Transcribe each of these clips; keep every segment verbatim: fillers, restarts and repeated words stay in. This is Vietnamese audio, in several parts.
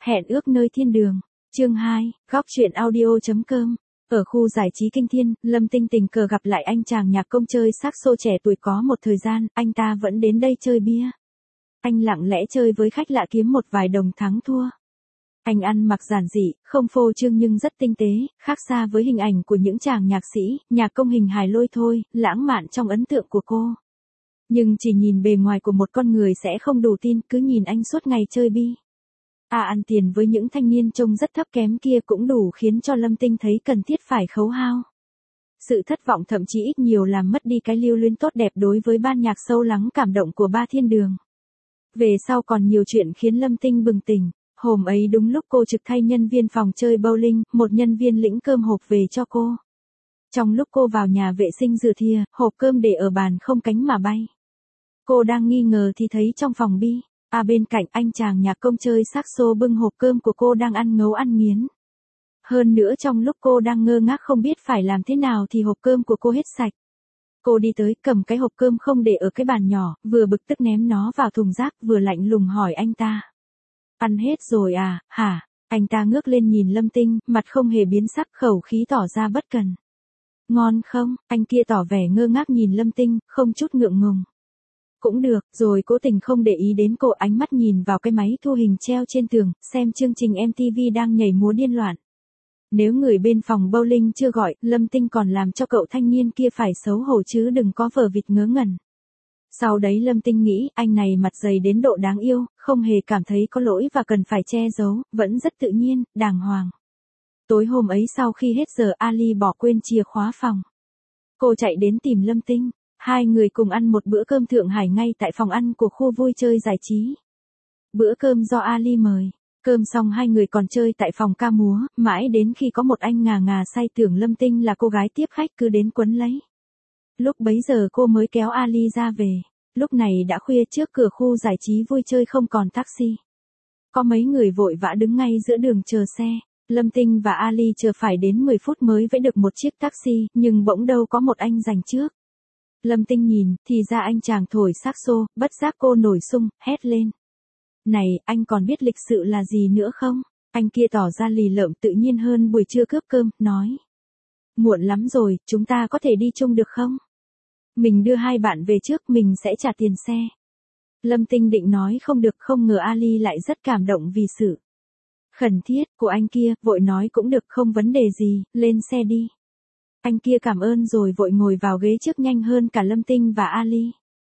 Hẹn ước nơi thiên đường. Chương hai, góc truyện audio.com. Ở khu giải trí Kinh Thiên, Lâm Tinh tình cờ gặp lại anh chàng nhạc công chơi saxo trẻ tuổi có một thời gian, anh ta vẫn đến đây chơi bia. Anh lặng lẽ chơi với khách lạ kiếm một vài đồng thắng thua. Anh ăn mặc giản dị, không phô trương nhưng rất tinh tế, khác xa với hình ảnh của những chàng nhạc sĩ, nhạc công hình hài lôi thôi, lãng mạn trong ấn tượng của cô. Nhưng chỉ nhìn bề ngoài của một con người sẽ không đủ tin, cứ nhìn anh suốt ngày chơi bi. À ăn tiền với những thanh niên trông rất thấp kém kia cũng đủ khiến cho Lâm Tinh thấy cần thiết phải khấu hao. Sự thất vọng thậm chí ít nhiều làm mất đi cái lưu luyến tốt đẹp đối với ban nhạc sâu lắng cảm động của ba thiên đường. Về sau còn nhiều chuyện khiến Lâm Tinh bừng tỉnh. Hôm ấy đúng lúc cô trực thay nhân viên phòng chơi bowling, một nhân viên lĩnh cơm hộp về cho cô. Trong lúc cô vào nhà vệ sinh rửa thìa, hộp cơm để ở bàn không cánh mà bay. Cô đang nghi ngờ thì thấy trong phòng bi, à bên cạnh anh chàng nhạc công chơi saxo bưng hộp cơm của cô đang ăn ngấu ăn nghiến. Hơn nữa trong lúc cô đang ngơ ngác không biết phải làm thế nào thì hộp cơm của cô hết sạch. Cô đi tới cầm cái hộp cơm không để ở cái bàn nhỏ, vừa bực tức ném nó vào thùng rác vừa lạnh lùng hỏi anh ta. Ăn hết rồi à, hả? Anh ta ngước lên nhìn Lâm Tinh, mặt không hề biến sắc, khẩu khí tỏ ra bất cần. Ngon không? Anh kia tỏ vẻ ngơ ngác nhìn Lâm Tinh, không chút ngượng ngùng. Cũng được, rồi cố tình không để ý đến cô, ánh mắt nhìn vào cái máy thu hình treo trên tường, xem chương trình em ti vi đang nhảy múa điên loạn. Nếu người bên phòng bowling chưa gọi, Lâm Tinh còn làm cho cậu thanh niên kia phải xấu hổ chứ đừng có vờ vịt ngớ ngẩn. Sau đấy Lâm Tinh nghĩ, anh này mặt dày đến độ đáng yêu, không hề cảm thấy có lỗi và cần phải che giấu, vẫn rất tự nhiên, đàng hoàng. Tối hôm ấy sau khi hết giờ Ali bỏ quên chìa khóa phòng. Cô chạy đến tìm Lâm Tinh, hai người cùng ăn một bữa cơm Thượng Hải ngay tại phòng ăn của khu vui chơi giải trí. Bữa cơm do Ali mời, cơm xong hai người còn chơi tại phòng ca múa, mãi đến khi có một anh ngà ngà say tưởng Lâm Tinh là cô gái tiếp khách cứ đến quấn lấy. Lúc bấy giờ cô mới kéo Ali ra về. Lúc này đã khuya, trước cửa khu giải trí vui chơi không còn taxi. Có mấy người vội vã đứng ngay giữa đường chờ xe. Lâm Tinh và Ali chờ phải đến mười phút mới vẫy được một chiếc taxi, nhưng bỗng đâu có một anh giành trước. Lâm Tinh nhìn, thì ra anh chàng thổi saxo, bất giác cô nổi sung, hét lên. Này, anh còn biết lịch sự là gì nữa không? Anh kia tỏ ra lì lợm tự nhiên hơn buổi trưa cướp cơm, nói. Muộn lắm rồi, chúng ta có thể đi chung được không? Mình đưa hai bạn về trước, mình sẽ trả tiền xe. Lâm Tinh định nói không được, không ngờ Ali lại rất cảm động vì sự khẩn thiết của anh kia, vội nói cũng được, không vấn đề gì, lên xe đi. Anh kia cảm ơn rồi vội ngồi vào ghế trước nhanh hơn cả Lâm Tinh và Ali.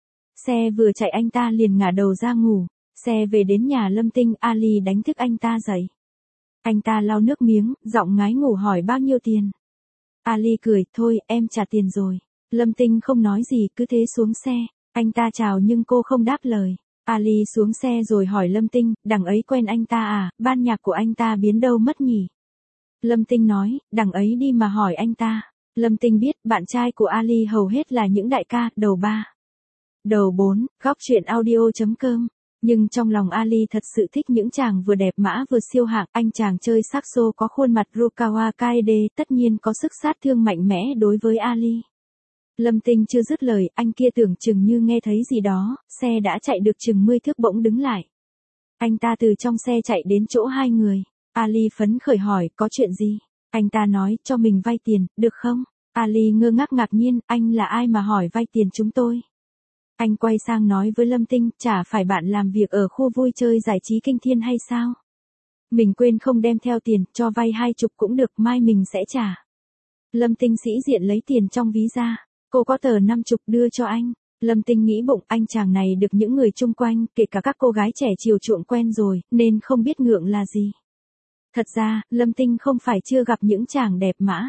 Xe vừa chạy anh ta liền ngả đầu ra ngủ. Xe về đến nhà Lâm Tinh, Ali đánh thức anh ta dậy. Anh ta lau nước miếng, giọng ngái ngủ hỏi bao nhiêu tiền. Ali cười, thôi em trả tiền rồi. Lâm Tinh không nói gì, cứ thế xuống xe. Anh ta chào nhưng cô không đáp lời. Ali xuống xe rồi hỏi Lâm Tinh, đằng ấy quen anh ta à, ban nhạc của anh ta biến đâu mất nhỉ? Lâm Tinh nói, đằng ấy đi mà hỏi anh ta. Lâm Tinh biết, bạn trai của Ali hầu hết là những đại ca, đầu ba. Đầu bốn, góc truyện audio.com. Nhưng trong lòng Ali thật sự thích những chàng vừa đẹp mã vừa siêu hạng, anh chàng chơi saxo có khuôn mặt Rukawa Kaede, tất nhiên có sức sát thương mạnh mẽ đối với Ali. Lâm Tinh chưa dứt lời, anh kia tưởng chừng như nghe thấy gì đó, xe đã chạy được chừng mươi thước bỗng đứng lại. Anh ta từ trong xe chạy đến chỗ hai người. Ali phấn khởi hỏi, có chuyện gì? Anh ta nói, cho mình vay tiền, được không? Ali ngơ ngác ngạc nhiên, anh là ai mà hỏi vay tiền chúng tôi? Anh quay sang nói với Lâm Tinh, chả phải bạn làm việc ở khu vui chơi giải trí Kinh Thiên hay sao? Mình quên không đem theo tiền, cho vay hai chục cũng được, mai mình sẽ trả. Lâm Tinh sĩ diện lấy tiền trong ví ra. Cô có tờ năm chục đưa cho anh. Lâm Tinh nghĩ bụng, anh chàng này được những người chung quanh, kể cả các cô gái trẻ chiều chuộng quen rồi, nên không biết ngượng là gì. Thật ra, Lâm Tinh không phải chưa gặp những chàng đẹp mã.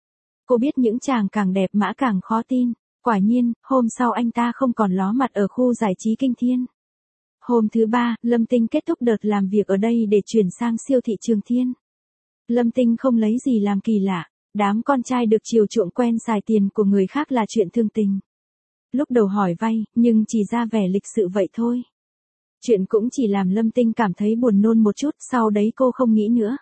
Cô biết những chàng càng đẹp mã càng khó tin. Quả nhiên, hôm sau anh ta không còn ló mặt ở khu giải trí Kinh Thiên. Hôm thứ ba, Lâm Tinh kết thúc đợt làm việc ở đây để chuyển sang siêu thị Trường Thiên. Lâm Tinh không lấy gì làm kỳ lạ. Đám con trai được chiều chuộng quen xài tiền của người khác là chuyện thường tình. Lúc đầu hỏi vay, nhưng chỉ ra vẻ lịch sự vậy thôi. Chuyện cũng chỉ làm Lâm Tinh cảm thấy buồn nôn một chút, sau đấy cô không nghĩ nữa.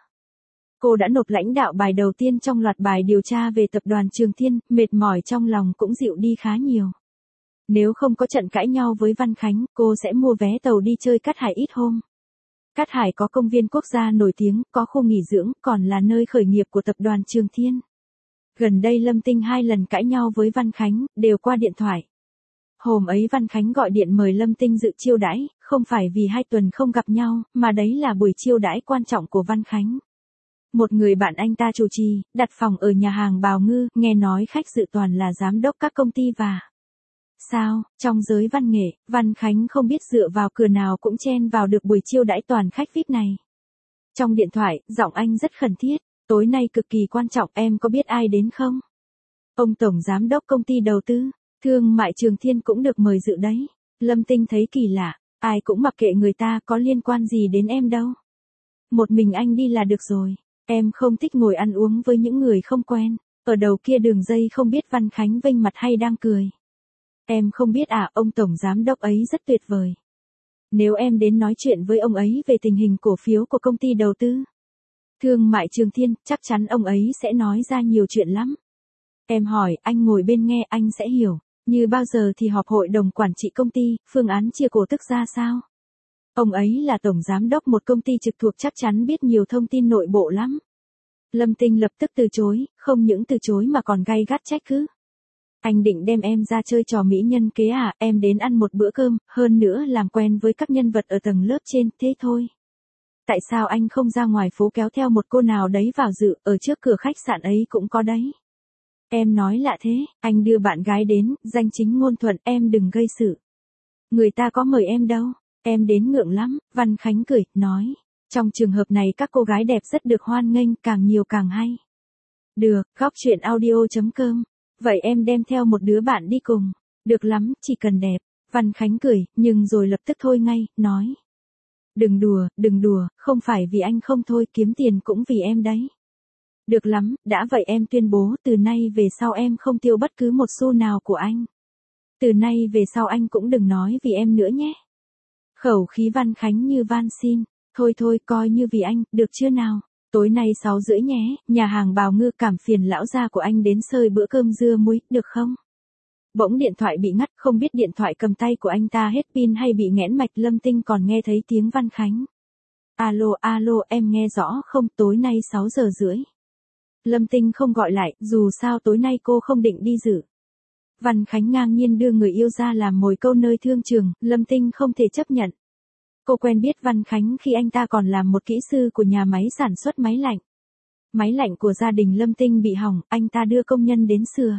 Cô đã nộp lãnh đạo bài đầu tiên trong loạt bài điều tra về tập đoàn Trường Thiên, mệt mỏi trong lòng cũng dịu đi khá nhiều. Nếu không có trận cãi nhau với Văn Khánh, cô sẽ mua vé tàu đi chơi Cát Hải ít hôm. Cát Hải có công viên quốc gia nổi tiếng, có khu nghỉ dưỡng, còn là nơi khởi nghiệp của tập đoàn Trường Thiên. Gần đây Lâm Tinh hai lần cãi nhau với Văn Khánh, đều qua điện thoại. Hôm ấy Văn Khánh gọi điện mời Lâm Tinh dự chiêu đãi, không phải vì hai tuần không gặp nhau, mà đấy là buổi chiêu đãi quan trọng của Văn Khánh. Một người bạn anh ta chủ trì, đặt phòng ở nhà hàng Bào Ngư, nghe nói khách dự toàn là giám đốc các công ty và... Sao, trong giới văn nghệ, Văn Khánh không biết dựa vào cửa nào cũng chen vào được buổi chiêu đãi toàn khách vi ai pi này. Trong điện thoại, giọng anh rất khẩn thiết, tối nay cực kỳ quan trọng, em có biết ai đến không? Ông Tổng Giám đốc công ty đầu tư, thương mại Trường Thiên cũng được mời dự đấy. Lâm Tinh thấy kỳ lạ, ai cũng mặc kệ người ta, có liên quan gì đến em đâu. Một mình anh đi là được rồi, em không thích ngồi ăn uống với những người không quen. Ở đầu kia đường dây không biết Văn Khánh vênh mặt hay đang cười. Em không biết à, ông Tổng Giám đốc ấy rất tuyệt vời. Nếu em đến nói chuyện với ông ấy về tình hình cổ phiếu của công ty đầu tư thương mại Trường Thiên, chắc chắn ông ấy sẽ nói ra nhiều chuyện lắm. Em hỏi, anh ngồi bên nghe anh sẽ hiểu. Như bao giờ thì họp hội đồng quản trị công ty, phương án chia cổ tức ra sao? Ông ấy là tổng giám đốc một công ty trực thuộc, chắc chắn biết nhiều thông tin nội bộ lắm. Lâm Tinh lập tức từ chối, không những từ chối mà còn gay gắt trách cứ. Anh định đem em ra chơi trò mỹ nhân kế à, em đến ăn một bữa cơm, hơn nữa làm quen với các nhân vật ở tầng lớp trên, thế thôi. Tại sao anh không ra ngoài phố kéo theo một cô nào đấy vào dự, ở trước cửa khách sạn ấy cũng có đấy. Em nói lạ thế, anh đưa bạn gái đến, danh chính ngôn thuận, em đừng gây sự. Người ta có mời em đâu, em đến ngượng lắm, Văn Khánh cười, nói. Trong trường hợp này các cô gái đẹp rất được hoan nghênh, càng nhiều càng hay. Được, góc chuyện audio chấm com. Vậy em đem theo một đứa bạn đi cùng. Được lắm, chỉ cần đẹp. Văn Khánh cười, nhưng rồi lập tức thôi ngay, nói. Đừng đùa, đừng đùa, không phải vì anh không thôi, kiếm tiền cũng vì em đấy. Được lắm, đã vậy em tuyên bố từ nay về sau em không tiêu bất cứ một xu nào của anh. Từ nay về sau anh cũng đừng nói vì em nữa nhé. Khẩu khí Văn Khánh như van xin. Thôi thôi, coi như vì anh, được chưa nào? Tối nay sáu rưỡi nhé, nhà hàng Bào Ngư, cảm phiền lão gia của anh đến xơi bữa cơm dưa muối, được không? Bỗng điện thoại bị ngắt, không biết điện thoại cầm tay của anh ta hết pin hay bị nghẽn mạch. Lâm Tinh còn nghe thấy tiếng Văn Khánh. Alo, alo, em nghe rõ không, tối nay sáu giờ rưỡi. Lâm Tinh không gọi lại, dù sao tối nay cô không định đi dự. Văn Khánh ngang nhiên đưa người yêu ra làm mồi câu nơi thương trường, Lâm Tinh không thể chấp nhận. Cô quen biết Văn Khánh khi anh ta còn làm một kỹ sư của nhà máy sản xuất máy lạnh. Máy lạnh của gia đình Lâm Tinh bị hỏng, anh ta đưa công nhân đến sửa.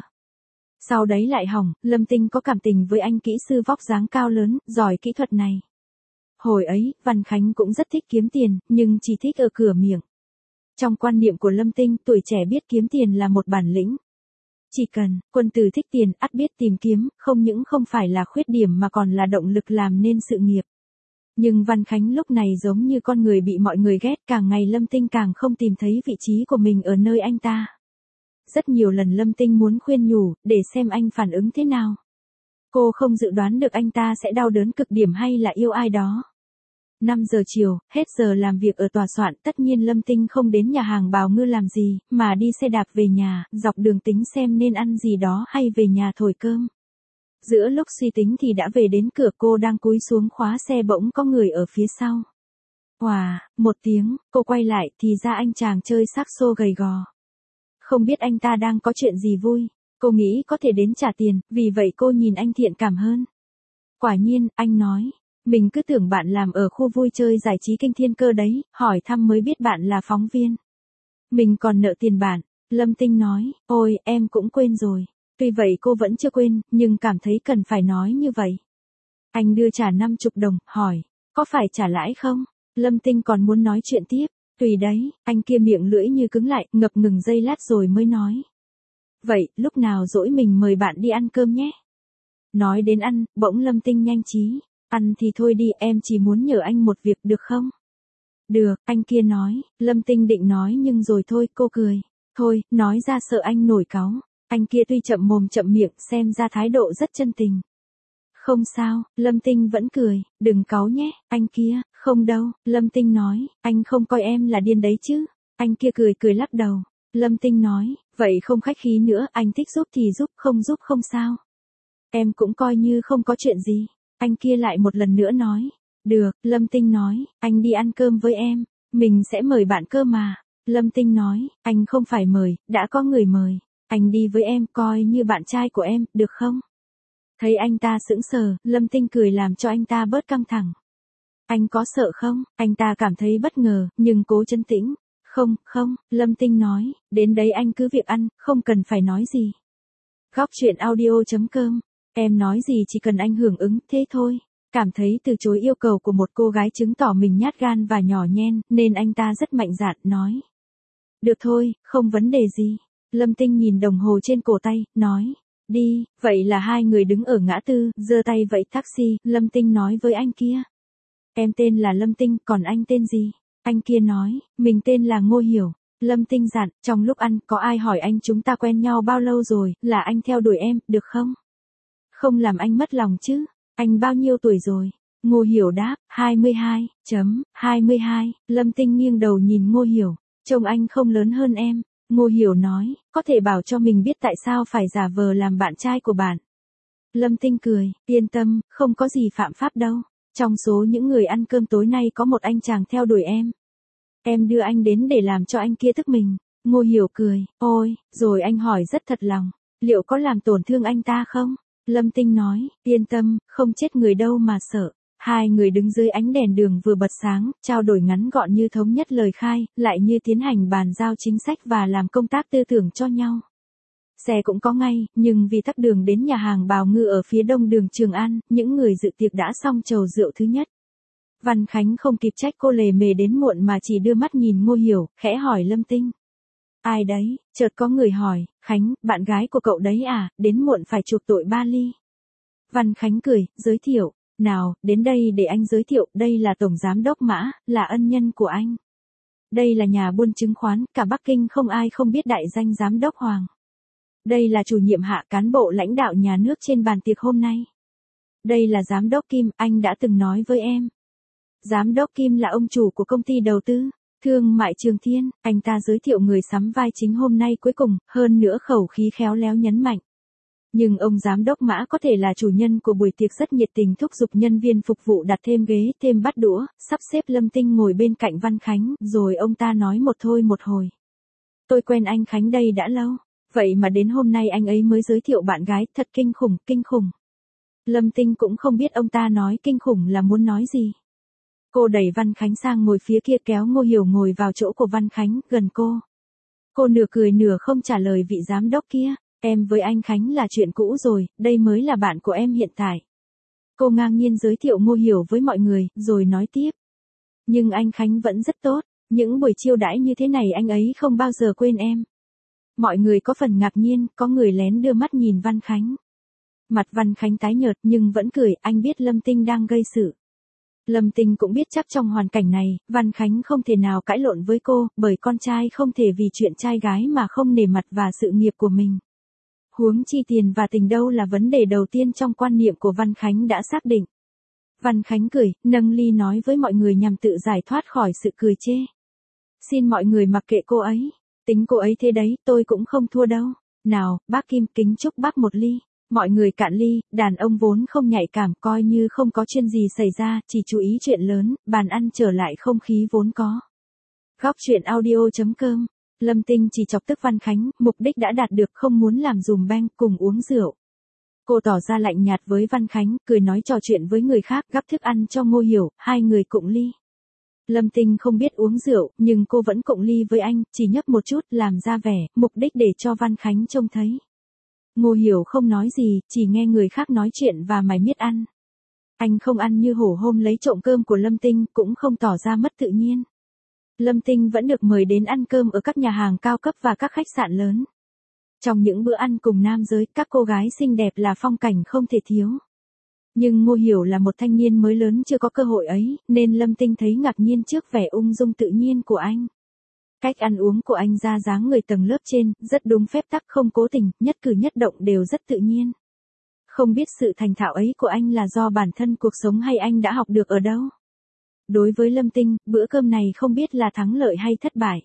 Sau đấy lại hỏng, Lâm Tinh có cảm tình với anh kỹ sư vóc dáng cao lớn, giỏi kỹ thuật này. Hồi ấy, Văn Khánh cũng rất thích kiếm tiền, nhưng chỉ thích ở cửa miệng. Trong quan niệm của Lâm Tinh, tuổi trẻ biết kiếm tiền là một bản lĩnh. Chỉ cần, quân tử thích tiền, ắt biết tìm kiếm, không những không phải là khuyết điểm mà còn là động lực làm nên sự nghiệp. Nhưng Văn Khánh lúc này giống như con người bị mọi người ghét, càng ngày Lâm Tinh càng không tìm thấy vị trí của mình ở nơi anh ta. Rất nhiều lần Lâm Tinh muốn khuyên nhủ, để xem anh phản ứng thế nào. Cô không dự đoán được anh ta sẽ đau đớn cực điểm hay là yêu ai đó. năm giờ chiều, hết giờ làm việc ở tòa soạn, tất nhiên Lâm Tinh không đến nhà hàng Bào Ngư làm gì, mà đi xe đạp về nhà, dọc đường tính xem nên ăn gì đó hay về nhà thổi cơm. Giữa lúc suy tính thì đã về đến cửa, cô đang cúi xuống khóa xe bỗng có người ở phía sau. Hòa, một tiếng, cô quay lại thì ra anh chàng chơi saxo gầy gò. Không biết anh ta đang có chuyện gì vui, cô nghĩ có thể đến trả tiền, vì vậy cô nhìn anh thiện cảm hơn. Quả nhiên, anh nói, mình cứ tưởng bạn làm ở khu vui chơi giải trí Kinh Thiên cơ đấy, hỏi thăm mới biết bạn là phóng viên. Mình còn nợ tiền bạn, Lâm Tinh nói, ôi, em cũng quên rồi. Tuy vậy cô vẫn chưa quên, nhưng cảm thấy cần phải nói như vậy. Anh đưa trả năm mươi đồng, hỏi, có phải trả lãi không? Lâm Tinh còn muốn nói chuyện tiếp, tùy đấy, anh kia miệng lưỡi như cứng lại, ngập ngừng giây lát rồi mới nói. Vậy, lúc nào rỗi mình mời bạn đi ăn cơm nhé. Nói đến ăn, bỗng Lâm Tinh nhanh trí, ăn thì thôi đi, em chỉ muốn nhờ anh một việc được không? Được, anh kia nói, Lâm Tinh định nói nhưng rồi thôi, cô cười. Thôi, nói ra sợ anh nổi cáu. Anh kia tuy chậm mồm chậm miệng, xem ra thái độ rất chân tình. Không sao, Lâm Tinh vẫn cười, đừng cáu nhé, anh kia, không đâu, Lâm Tinh nói, anh không coi em là điên đấy chứ. Anh kia cười cười lắc đầu. Lâm Tinh nói, vậy không khách khí nữa, anh thích giúp thì giúp, không giúp không sao. Em cũng coi như không có chuyện gì. Anh kia lại một lần nữa nói, Được, Lâm Tinh nói, anh đi ăn cơm với em, mình sẽ mời bạn cơ mà. Lâm Tinh nói, anh không phải mời, đã có người mời, anh đi với em coi như bạn trai của em, được không? Thấy anh ta sững sờ, Lâm Tinh cười làm cho anh ta bớt căng thẳng. Anh có sợ không? Anh ta cảm thấy bất ngờ, nhưng cố trấn tĩnh. Không, không, Lâm Tinh nói, đến đấy anh cứ việc ăn, không cần phải nói gì. Góc chuyện audio chấm com, em nói gì chỉ cần anh hưởng ứng, thế thôi. Cảm thấy từ chối yêu cầu của một cô gái chứng tỏ mình nhát gan và nhỏ nhen, nên anh ta rất mạnh dạn, nói. Được thôi, không vấn đề gì. Lâm Tinh nhìn đồng hồ trên cổ tay, nói. Đi, vậy là hai người đứng ở ngã tư, giơ tay vẫy taxi, Lâm Tinh nói với anh kia. Em tên là Lâm Tinh, còn anh tên gì? Anh kia nói, mình tên là Ngô Hiểu. Lâm Tinh dặn, trong lúc ăn, có ai hỏi anh chúng ta quen nhau bao lâu rồi, là anh theo đuổi em, được không? Không làm anh mất lòng chứ. Anh bao nhiêu tuổi rồi? Ngô Hiểu đáp, hai mươi hai, chấm, hai mươi hai. Lâm Tinh nghiêng đầu nhìn Ngô Hiểu. Trông anh không lớn hơn em. Ngô Hiểu nói, có thể bảo cho mình biết tại sao phải giả vờ làm bạn trai của bạn. Lâm Tinh cười, yên tâm, không có gì phạm pháp đâu. Trong số những người ăn cơm tối nay có một anh chàng theo đuổi em. Em đưa anh đến để làm cho anh kia tức mình. Ngô Hiểu cười, ôi, rồi anh hỏi rất thật lòng, liệu có làm tổn thương anh ta không? Lâm Tinh nói, yên tâm, không chết người đâu mà sợ. Hai người đứng dưới ánh đèn đường vừa bật sáng, trao đổi ngắn gọn như thống nhất lời khai, lại như tiến hành bàn giao chính sách và làm công tác tư tưởng cho nhau. Xe cũng có ngay, nhưng vì tắc đường đến nhà hàng Bào Ngư ở phía đông đường Trường An, những người dự tiệc đã xong chầu rượu thứ nhất. Văn Khánh không kịp trách cô lề mề đến muộn mà chỉ đưa mắt nhìn Ngô Hiểu, khẽ hỏi Lâm Tinh. Ai đấy? Chợt có người hỏi, Khánh, bạn gái của cậu đấy à, đến muộn phải chuộc tội ba ly. Văn Khánh cười, giới thiệu, nào, đến đây để anh giới thiệu, đây là Tổng Giám đốc Mã, là ân nhân của anh. Đây là nhà buôn chứng khoán, cả Bắc Kinh không ai không biết đại danh Giám đốc Hoàng. Đây là chủ nhiệm Hạ, cán bộ lãnh đạo nhà nước trên bàn tiệc hôm nay. Đây là Giám đốc Kim, anh đã từng nói với em. Giám đốc Kim là ông chủ của công ty đầu tư, thương mại Trường Thiên, anh ta giới thiệu người sắm vai chính hôm nay cuối cùng, hơn nữa khẩu khí khéo léo nhấn mạnh. Nhưng ông Giám đốc Mã có thể là chủ nhân của buổi tiệc rất nhiệt tình thúc giục nhân viên phục vụ đặt thêm ghế, thêm bát đũa, sắp xếp Lâm Tinh ngồi bên cạnh Văn Khánh, rồi ông ta nói một thôi một hồi. Tôi quen anh Khánh đây đã lâu, vậy mà đến hôm nay anh ấy mới giới thiệu bạn gái, thật kinh khủng, kinh khủng. Lâm Tinh cũng không biết ông ta nói kinh khủng là muốn nói gì. Cô đẩy Văn Khánh sang ngồi phía kia kéo Ngô Hiểu ngồi vào chỗ của Văn Khánh, gần cô. Cô nửa cười nửa không trả lời vị giám đốc kia, em với anh Khánh là chuyện cũ rồi, đây mới là bạn của em hiện tại. Cô ngang nhiên giới thiệu Ngô Hiểu với mọi người, rồi nói tiếp. Nhưng anh Khánh vẫn rất tốt, những buổi chiêu đãi như thế này anh ấy không bao giờ quên em. Mọi người có phần ngạc nhiên, có người lén đưa mắt nhìn Văn Khánh. Mặt Văn Khánh tái nhợt nhưng vẫn cười, anh biết Lâm Tinh đang gây sự. Lâm Tinh cũng biết chắc trong hoàn cảnh này, Văn Khánh không thể nào cãi lộn với cô, bởi con trai không thể vì chuyện trai gái mà không nể mặt và sự nghiệp của mình. Huống chi tiền và tình đâu là vấn đề đầu tiên trong quan niệm của Văn Khánh đã xác định. Văn Khánh cười, nâng ly nói với mọi người nhằm tự giải thoát khỏi sự cười chê. Xin mọi người mặc kệ cô ấy, tính cô ấy thế đấy, tôi cũng không thua đâu. Nào, bác Kim kính chúc bác một ly. Mọi người cạn ly, đàn ông vốn không nhạy cảm, coi như không có chuyện gì xảy ra, chỉ chú ý chuyện lớn, bàn ăn trở lại không khí vốn có. Góc chuyện audio chấm com, Lâm Tinh chỉ chọc tức Văn Khánh, mục đích đã đạt được, không muốn làm dùm beng, cùng uống rượu. Cô tỏ ra lạnh nhạt với Văn Khánh, cười nói trò chuyện với người khác, gắp thức ăn cho Ngô Hiểu, hai người cụng ly. Lâm Tinh không biết uống rượu, nhưng cô vẫn cụng ly với anh, chỉ nhấp một chút, làm ra vẻ, mục đích để cho Văn Khánh trông thấy. Ngô Hiểu không nói gì, chỉ nghe người khác nói chuyện và mải miết ăn. Anh không ăn như hổ hôm lấy trộm cơm của Lâm Tinh, cũng không tỏ ra mất tự nhiên. Lâm Tinh vẫn được mời đến ăn cơm ở các nhà hàng cao cấp và các khách sạn lớn. Trong những bữa ăn cùng nam giới, các cô gái xinh đẹp là phong cảnh không thể thiếu. Nhưng Ngô Hiểu là một thanh niên mới lớn chưa có cơ hội ấy, nên Lâm Tinh thấy ngạc nhiên trước vẻ ung dung tự nhiên của anh. Cách ăn uống của anh ra dáng người tầng lớp trên, rất đúng phép tắc, không cố tình, nhất cử nhất động đều rất tự nhiên. Không biết sự thành thạo ấy của anh là do bản thân cuộc sống hay anh đã học được ở đâu. Đối với Lâm Tinh, bữa cơm này không biết là thắng lợi hay thất bại.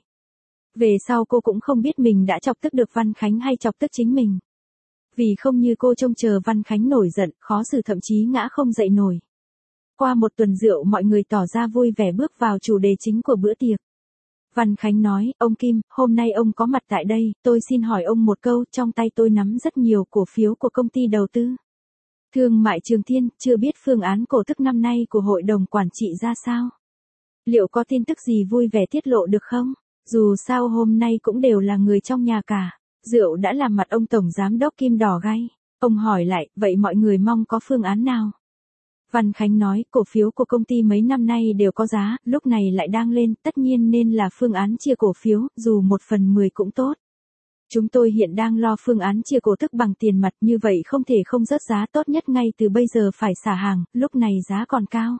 Về sau cô cũng không biết mình đã chọc tức được Văn Khánh hay chọc tức chính mình. Vì không như cô trông chờ Văn Khánh nổi giận, khó xử thậm chí ngã không dậy nổi. Qua một tuần rượu mọi người tỏ ra vui vẻ bước vào chủ đề chính của bữa tiệc. Văn Khánh nói, ông Kim, hôm nay ông có mặt tại đây, tôi xin hỏi ông một câu, trong tay tôi nắm rất nhiều cổ phiếu của công ty đầu tư thương mại Trường Thiên, chưa biết phương án cổ tức năm nay của hội đồng quản trị ra sao? Liệu có tin tức gì vui vẻ tiết lộ được không? Dù sao hôm nay cũng đều là người trong nhà cả. Rượu đã làm mặt ông Tổng Giám đốc Kim đỏ gay. Ông hỏi lại, vậy mọi người mong có phương án nào? Văn Khánh nói, cổ phiếu của công ty mấy năm nay đều có giá, lúc này lại đang lên, tất nhiên nên là phương án chia cổ phiếu, dù một phần mười cũng tốt. Chúng tôi hiện đang lo phương án chia cổ tức bằng tiền mặt, như vậy không thể không rớt giá, tốt nhất ngay từ bây giờ phải xả hàng, lúc này giá còn cao.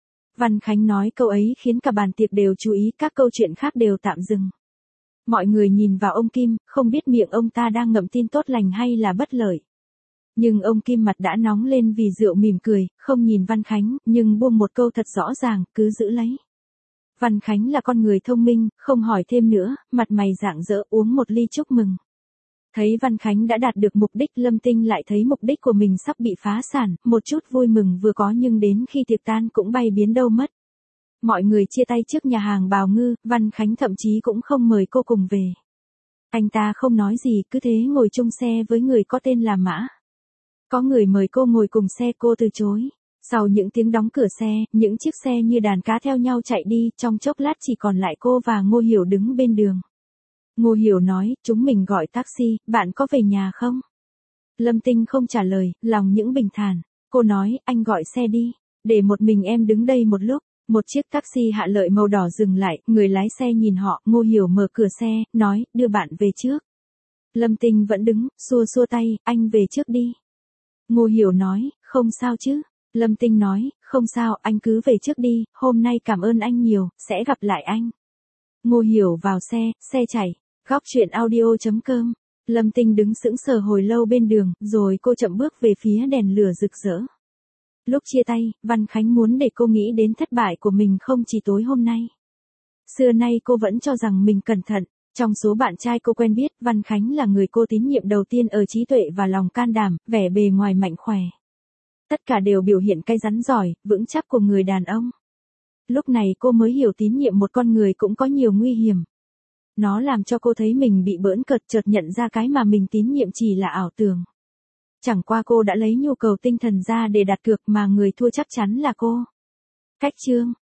Văn Khánh nói câu ấy khiến cả bàn tiệc đều chú ý, các câu chuyện khác đều tạm dừng. Mọi người nhìn vào ông Kim, không biết miệng ông ta đang ngậm tin tốt lành hay là bất lợi. Nhưng ông Kim mặt đã nóng lên vì rượu, mỉm cười, không nhìn Văn Khánh, nhưng buông một câu thật rõ ràng, cứ giữ lấy. Văn Khánh là con người thông minh, không hỏi thêm nữa, mặt mày rạng rỡ uống một ly chúc mừng. Thấy Văn Khánh đã đạt được mục đích, Lâm Tinh lại thấy mục đích của mình sắp bị phá sản, một chút vui mừng vừa có nhưng đến khi tiệc tan cũng bay biến đâu mất. Mọi người chia tay trước nhà hàng Bào Ngư, Văn Khánh thậm chí cũng không mời cô cùng về. Anh ta không nói gì, cứ thế ngồi chung xe với người có tên là Mã. Có người mời cô ngồi cùng xe, cô từ chối. Sau những tiếng đóng cửa xe, những chiếc xe như đàn cá theo nhau chạy đi, trong chốc lát chỉ còn lại cô và Ngô Hiểu đứng bên đường. Ngô Hiểu nói, chúng mình gọi taxi, bạn có về nhà không? Lâm Tinh không trả lời, lòng những bình thản. Cô nói, anh gọi xe đi, để một mình em đứng đây một lúc. Một chiếc taxi Hạ Lợi màu đỏ dừng lại, người lái xe nhìn họ, Ngô Hiểu mở cửa xe, nói, đưa bạn về trước. Lâm Tinh vẫn đứng, xua xua tay, anh về trước đi. Ngô Hiểu nói, không sao chứ. Lâm Tinh nói, không sao, anh cứ về trước đi, hôm nay cảm ơn anh nhiều, sẽ gặp lại anh. Ngô Hiểu vào xe, xe chạy. Góc truyện audio chấm com. Lâm Tinh đứng sững sờ hồi lâu bên đường, rồi cô chậm bước về phía đèn lửa rực rỡ. Lúc chia tay, Văn Khánh muốn để cô nghĩ đến thất bại của mình không chỉ tối hôm nay. Xưa nay cô vẫn cho rằng mình cẩn thận. Trong số bạn trai cô quen biết, Văn Khánh là người cô tín nhiệm đầu tiên ở trí tuệ và lòng can đảm, vẻ bề ngoài mạnh khỏe. Tất cả đều biểu hiện cái rắn giỏi, vững chắc của người đàn ông. Lúc này cô mới hiểu tín nhiệm một con người cũng có nhiều nguy hiểm. Nó làm cho cô thấy mình bị bỡn cợt, chợt nhận ra cái mà mình tín nhiệm chỉ là ảo tưởng. Chẳng qua cô đã lấy nhu cầu tinh thần ra để đặt cược, mà người thua chắc chắn là cô. Cách chương